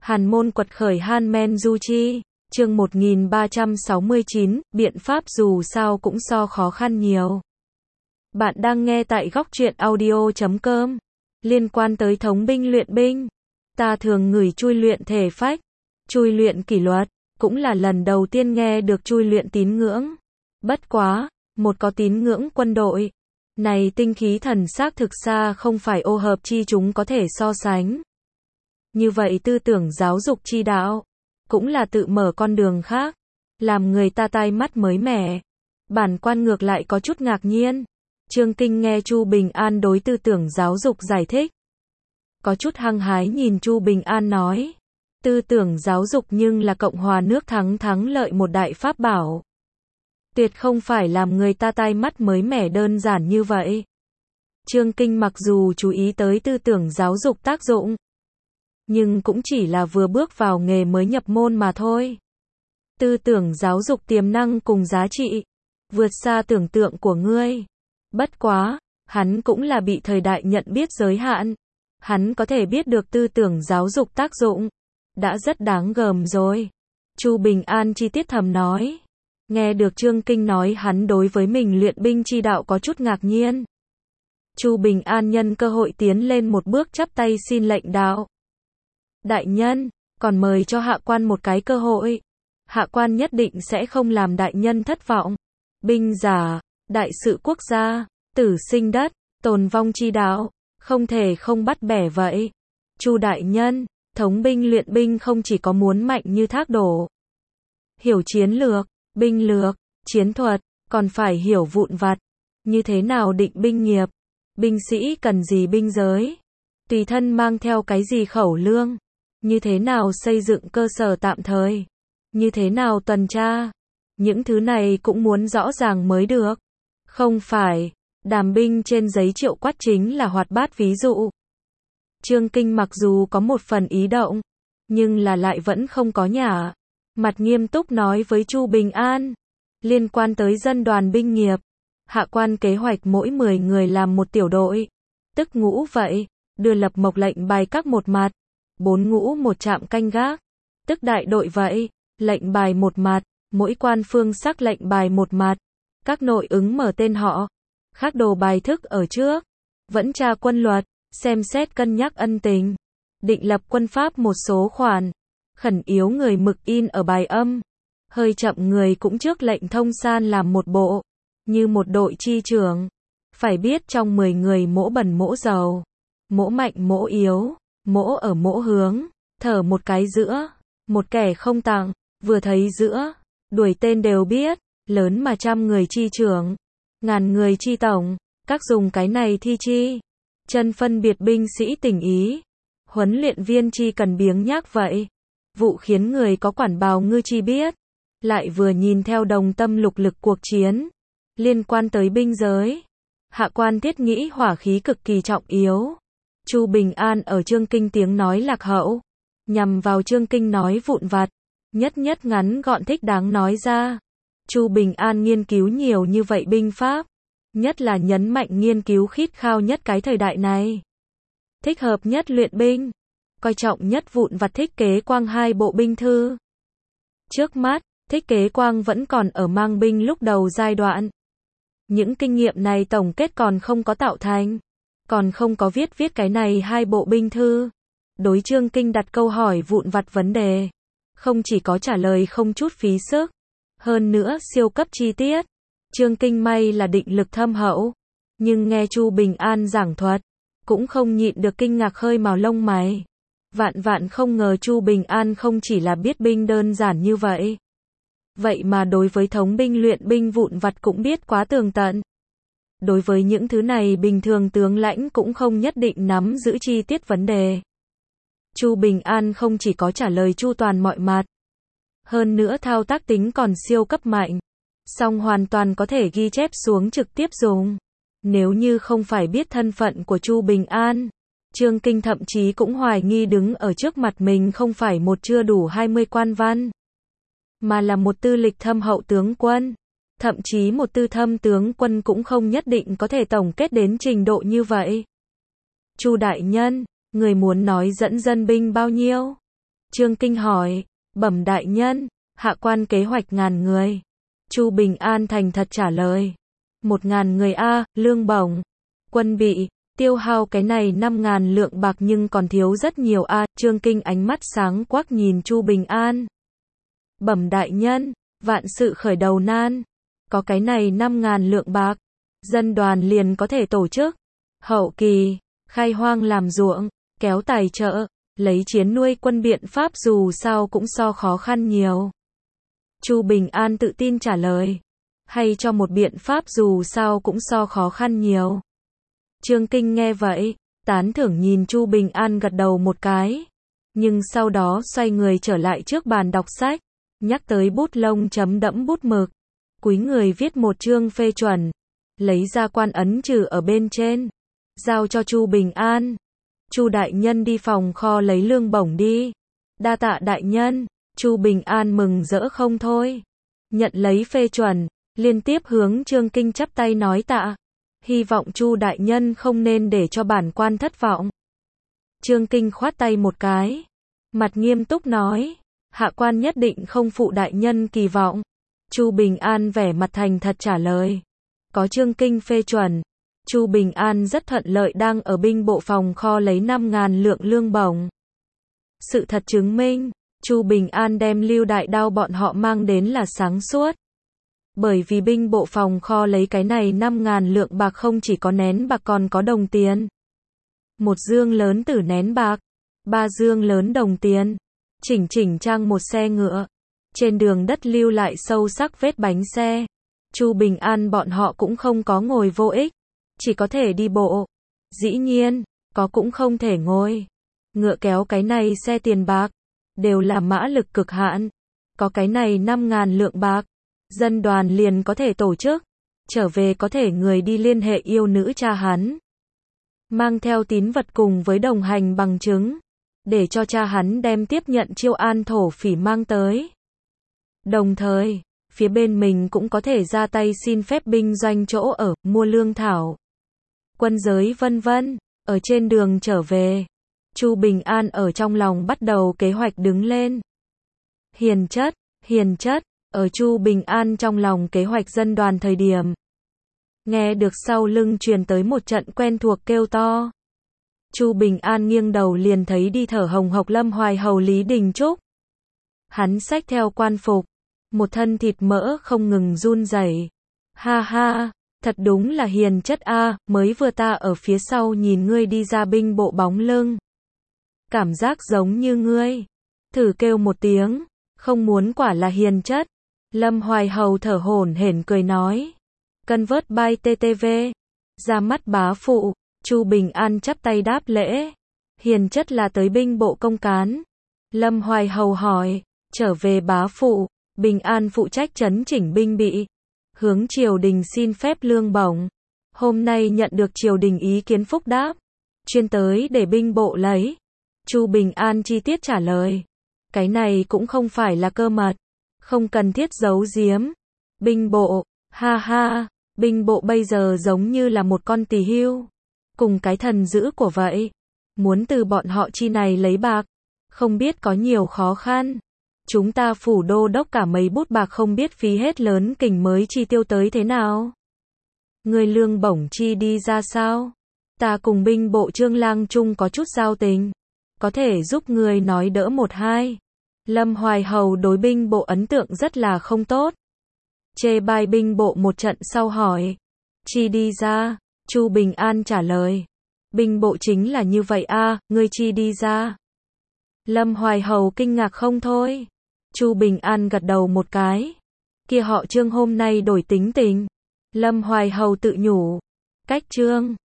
Hàn môn quật khởi Han Men Du Chi, chương 1369, biện pháp dù sao cũng so khó khăn nhiều. Bạn đang nghe tại góc truyện audio.com. Liên quan tới thống binh luyện binh, ta thường ngửi chui luyện thể phách, chui luyện kỷ luật, cũng là lần đầu tiên nghe được chui luyện tín ngưỡng. Bất quá, một có tín ngưỡng quân đội, này tinh khí thần xác thực xa không phải ô hợp chi chúng có thể so sánh. Như vậy tư tưởng giáo dục chi đạo, cũng là tự mở con đường khác, làm người ta tai mắt mới mẻ. Bản quan ngược lại có chút ngạc nhiên. Trương Kinh nghe Chu Bình An đối tư tưởng giáo dục giải thích, có chút hăng hái nhìn Chu Bình An nói, tư tưởng giáo dục nhưng là Cộng hòa nước thắng lợi một đại pháp bảo. Tuyệt không phải làm người ta tai mắt mới mẻ đơn giản như vậy. Trương Kinh mặc dù chú ý tới tư tưởng giáo dục tác dụng, nhưng cũng chỉ là vừa bước vào nghề mới nhập môn mà thôi. Tư tưởng giáo dục tiềm năng cùng giá trị, vượt xa tưởng tượng của ngươi. Bất quá, hắn cũng là bị thời đại nhận biết giới hạn. Hắn có thể biết được tư tưởng giáo dục tác dụng, đã rất đáng gờm rồi. Chu Bình An chi tiết thầm nói. Nghe được Trương Kinh nói hắn đối với mình luyện binh chi đạo có chút ngạc nhiên. Chu Bình An nhân cơ hội tiến lên một bước chắp tay xin lệnh đạo. Đại nhân, còn mời cho hạ quan một cái cơ hội. Hạ quan nhất định sẽ không làm đại nhân thất vọng. Binh giả, đại sự quốc gia, tử sinh đất, tồn vong chi đạo, không thể không bắt bẻ vậy. Chu đại nhân, thống binh luyện binh không chỉ có muốn mạnh như thác đổ, hiểu chiến lược, binh lược, chiến thuật, còn phải hiểu vụn vặt, như thế nào định binh nghiệp, binh sĩ cần gì binh giới, tùy thân mang theo cái gì khẩu lương, như thế nào xây dựng cơ sở tạm thời, như thế nào tuần tra, những thứ này cũng muốn rõ ràng mới được. Không phải, đàm binh trên giấy triệu quát chính là hoạt bát ví dụ. Trương Kinh mặc dù có một phần ý động, nhưng là lại vẫn không có nhả. Mặt nghiêm túc nói với Chu Bình An, liên quan tới dân đoàn binh nghiệp, hạ quan kế hoạch mỗi 10 người làm một tiểu đội, tức ngũ vậy, đưa lập mộc lệnh bài các một mặt, 4 ngũ một trạm canh gác, tức đại đội vậy, lệnh bài một mặt, mỗi quan phương sắc lệnh bài một mặt, các nội ứng mở tên họ, khắc đồ bài thức ở trước, vẫn tra quân luật, xem xét cân nhắc ân tình, định lập quân pháp một số khoản, khẩn yếu người mực in ở bài âm, hơi chậm người cũng trước lệnh thông san làm một bộ, như một đội chi trưởng, phải biết trong 10 người mỗ bẩn mỗ giàu, mỗ mạnh mỗ yếu, mỗ ở mỗ hướng, thở một cái giữa, một kẻ không tặng, vừa thấy giữa, đuổi tên đều biết, lớn mà 100 người chi trưởng, ngàn người chi tổng, các dùng cái này thi chi, chân phân biệt binh sĩ tình ý, huấn luyện viên chi cần biếng nhác vậy, vụ khiến người có quản bào ngư chi biết, lại vừa nhìn theo đồng tâm lục lực cuộc chiến, liên quan tới binh giới, hạ quan thiết nghĩ hỏa khí cực kỳ trọng yếu. Chu Bình An ở Trương Kinh tiếng nói lạc hậu, nhằm vào Trương Kinh nói vụn vặt, nhất ngắn gọn thích đáng nói ra. Chu Bình An nghiên cứu nhiều như vậy binh pháp, nhất là nhấn mạnh nghiên cứu khít khao nhất cái thời đại này. Thích hợp nhất luyện binh, coi trọng nhất vụn vặt Thích Kế Quang 2 bộ binh thư. Trước mắt, Thích Kế Quang vẫn còn ở mang binh lúc đầu giai đoạn. Những kinh nghiệm này tổng kết còn không có tạo thành, còn không có viết cái này 2 bộ binh thư. Đối Trương Kinh đặt câu hỏi vụn vặt vấn đề, không chỉ có trả lời không chút phí sức, hơn nữa siêu cấp chi tiết. Trương Kinh may là định lực thâm hậu, nhưng nghe Chu Bình An giảng thuật, cũng không nhịn được kinh ngạc khơi mào lông mày. Vạn không ngờ Chu Bình An không chỉ là biết binh đơn giản như vậy. Vậy mà đối với thống binh luyện binh vụn vặt cũng biết quá tường tận. Đối với những thứ này bình thường tướng lãnh cũng không nhất định nắm giữ chi tiết vấn đề. Chu Bình An không chỉ có trả lời chu toàn mọi mặt, hơn nữa thao tác tính còn siêu cấp mạnh, song hoàn toàn có thể ghi chép xuống trực tiếp dùng. Nếu như không phải biết thân phận của Chu Bình An, Trương Kinh thậm chí cũng hoài nghi đứng ở trước mặt mình không phải một chưa đủ 20 quan văn, mà là một tư lịch thâm hậu tướng quân. Thậm chí một tư thâm tướng quân cũng không nhất định có thể tổng kết đến trình độ như vậy. Chu đại nhân, người muốn nói dẫn dân binh bao nhiêu? Trương Kinh hỏi, bẩm đại nhân, hạ quan kế hoạch 1000 người. Chu Bình An thành thật trả lời, 1000 người a, lương bổng, quân bị, tiêu hao cái này 5000 lượng bạc nhưng còn thiếu rất nhiều a. Trương Kinh ánh mắt sáng quắc nhìn Chu Bình An. Bẩm đại nhân, vạn sự khởi đầu nan, có cái này 5000 lượng bạc, dân đoàn liền có thể tổ chức hậu kỳ, khai hoang làm ruộng, kéo tài trợ, lấy chiến nuôi quân biện pháp dù sao cũng so khó khăn nhiều. Chu Bình An tự tin trả lời, hay cho một biện pháp dù sao cũng so khó khăn nhiều. Trương Kinh nghe vậy, tán thưởng nhìn Chu Bình An gật đầu một cái, nhưng sau đó xoay người trở lại trước bàn đọc sách, nhắc tới bút lông chấm đẫm bút mực, cúi người viết một chương phê chuẩn, lấy ra quan ấn trừ ở bên trên, giao cho Chu Bình An. Chu đại nhân đi phòng kho lấy lương bổng đi. Đa tạ đại nhân. Chu Bình An mừng rỡ không thôi. Nhận lấy phê chuẩn, liên tiếp hướng Trương Kinh chắp tay nói tạ. Hy vọng Chu đại nhân không nên để cho bản quan thất vọng. Trương Kinh khoát tay một cái, mặt nghiêm túc nói, hạ quan nhất định không phụ đại nhân kỳ vọng. Chu Bình An vẻ mặt thành thật trả lời, có Trương Kinh phê chuẩn, Chu Bình An rất thuận lợi đang ở binh bộ phòng kho lấy 5000 lượng lương bổng. Sự thật chứng minh, Chu Bình An đem Lưu Đại Đao bọn họ mang đến là sáng suốt. Bởi vì binh bộ phòng kho lấy cái này 5000 lượng bạc không chỉ có nén bạc còn có đồng tiền. Một dương lớn tử nén bạc, 3 dương lớn đồng tiền, chỉnh trang một xe ngựa. Trên đường đất lưu lại sâu sắc vết bánh xe. Chu Bình An bọn họ cũng không có ngồi vô ích, chỉ có thể đi bộ. Dĩ nhiên, có cũng không thể ngồi. Ngựa kéo cái này xe tiền bạc, đều là mã lực cực hạn. Có cái này 5000 lượng bạc, dân đoàn liền có thể tổ chức. Trở về có thể người đi liên hệ yêu nữ cha hắn. Mang theo tín vật cùng với đồng hành bằng chứng, để cho cha hắn đem tiếp nhận chiêu an thổ phỉ mang tới. Đồng thời, phía bên mình cũng có thể ra tay xin phép binh doanh chỗ ở, mua lương thảo, quân giới vân vân. Ở trên đường trở về, Chu Bình An ở trong lòng bắt đầu kế hoạch đứng lên. Hiền chất, ở Chu Bình An trong lòng kế hoạch dân đoàn thời điểm. Nghe được sau lưng truyền tới một trận quen thuộc kêu to. Chu Bình An nghiêng đầu liền thấy đi thở hồng hộc Lâm Hoài Hầu Lý Đình Trúc. Hắn xách theo quan phục, một thân thịt mỡ không ngừng run rẩy. Ha ha, thật đúng là hiền chất a, mới vừa ta ở phía sau nhìn ngươi đi ra binh bộ bóng lưng. Cảm giác giống như ngươi. Thử kêu một tiếng, không muốn quả là hiền chất. Lâm Hoài Hầu thở hổn hển cười nói. Cân vớt by TTV. Ra mắt bá phụ, Chu Bình An chắp tay đáp lễ. Hiền chất là tới binh bộ công cán. Lâm Hoài Hầu hỏi, trở về bá phụ, Bình An phụ trách trấn chỉnh binh bị. Hướng triều đình xin phép lương bổng. Hôm nay nhận được triều đình ý kiến phúc đáp. Chuyên tới để binh bộ lấy. Chu Bình An chi tiết trả lời. Cái này cũng không phải là cơ mật. Không cần thiết giấu giếm. Binh bộ, ha ha, binh bộ bây giờ giống như là một con tỳ hưu. Cùng cái thần dữ của vậy. Muốn từ bọn họ chi này lấy bạc. Không biết có nhiều khó khăn. Chúng ta phủ đô đốc cả mấy bút bạc không biết phí hết lớn kình mới chi tiêu tới thế nào. Người lương bổng chi đi ra sao? Ta cùng binh bộ Trương Lang Trung có chút giao tình. Có thể giúp người nói đỡ một hai. Lâm Hoài Hầu đối binh bộ ấn tượng rất là không tốt. Chê bai binh bộ một trận sau hỏi. Chi đi ra? Chu Bình An trả lời. Binh bộ chính là như vậy a, ngươi chi đi ra? Lâm Hoài Hầu kinh ngạc không thôi. Chu Bình An gật đầu một cái. Kia họ Trương hôm nay đổi tính tình. Lâm Hoài Hầu tự nhủ. Cách Trương,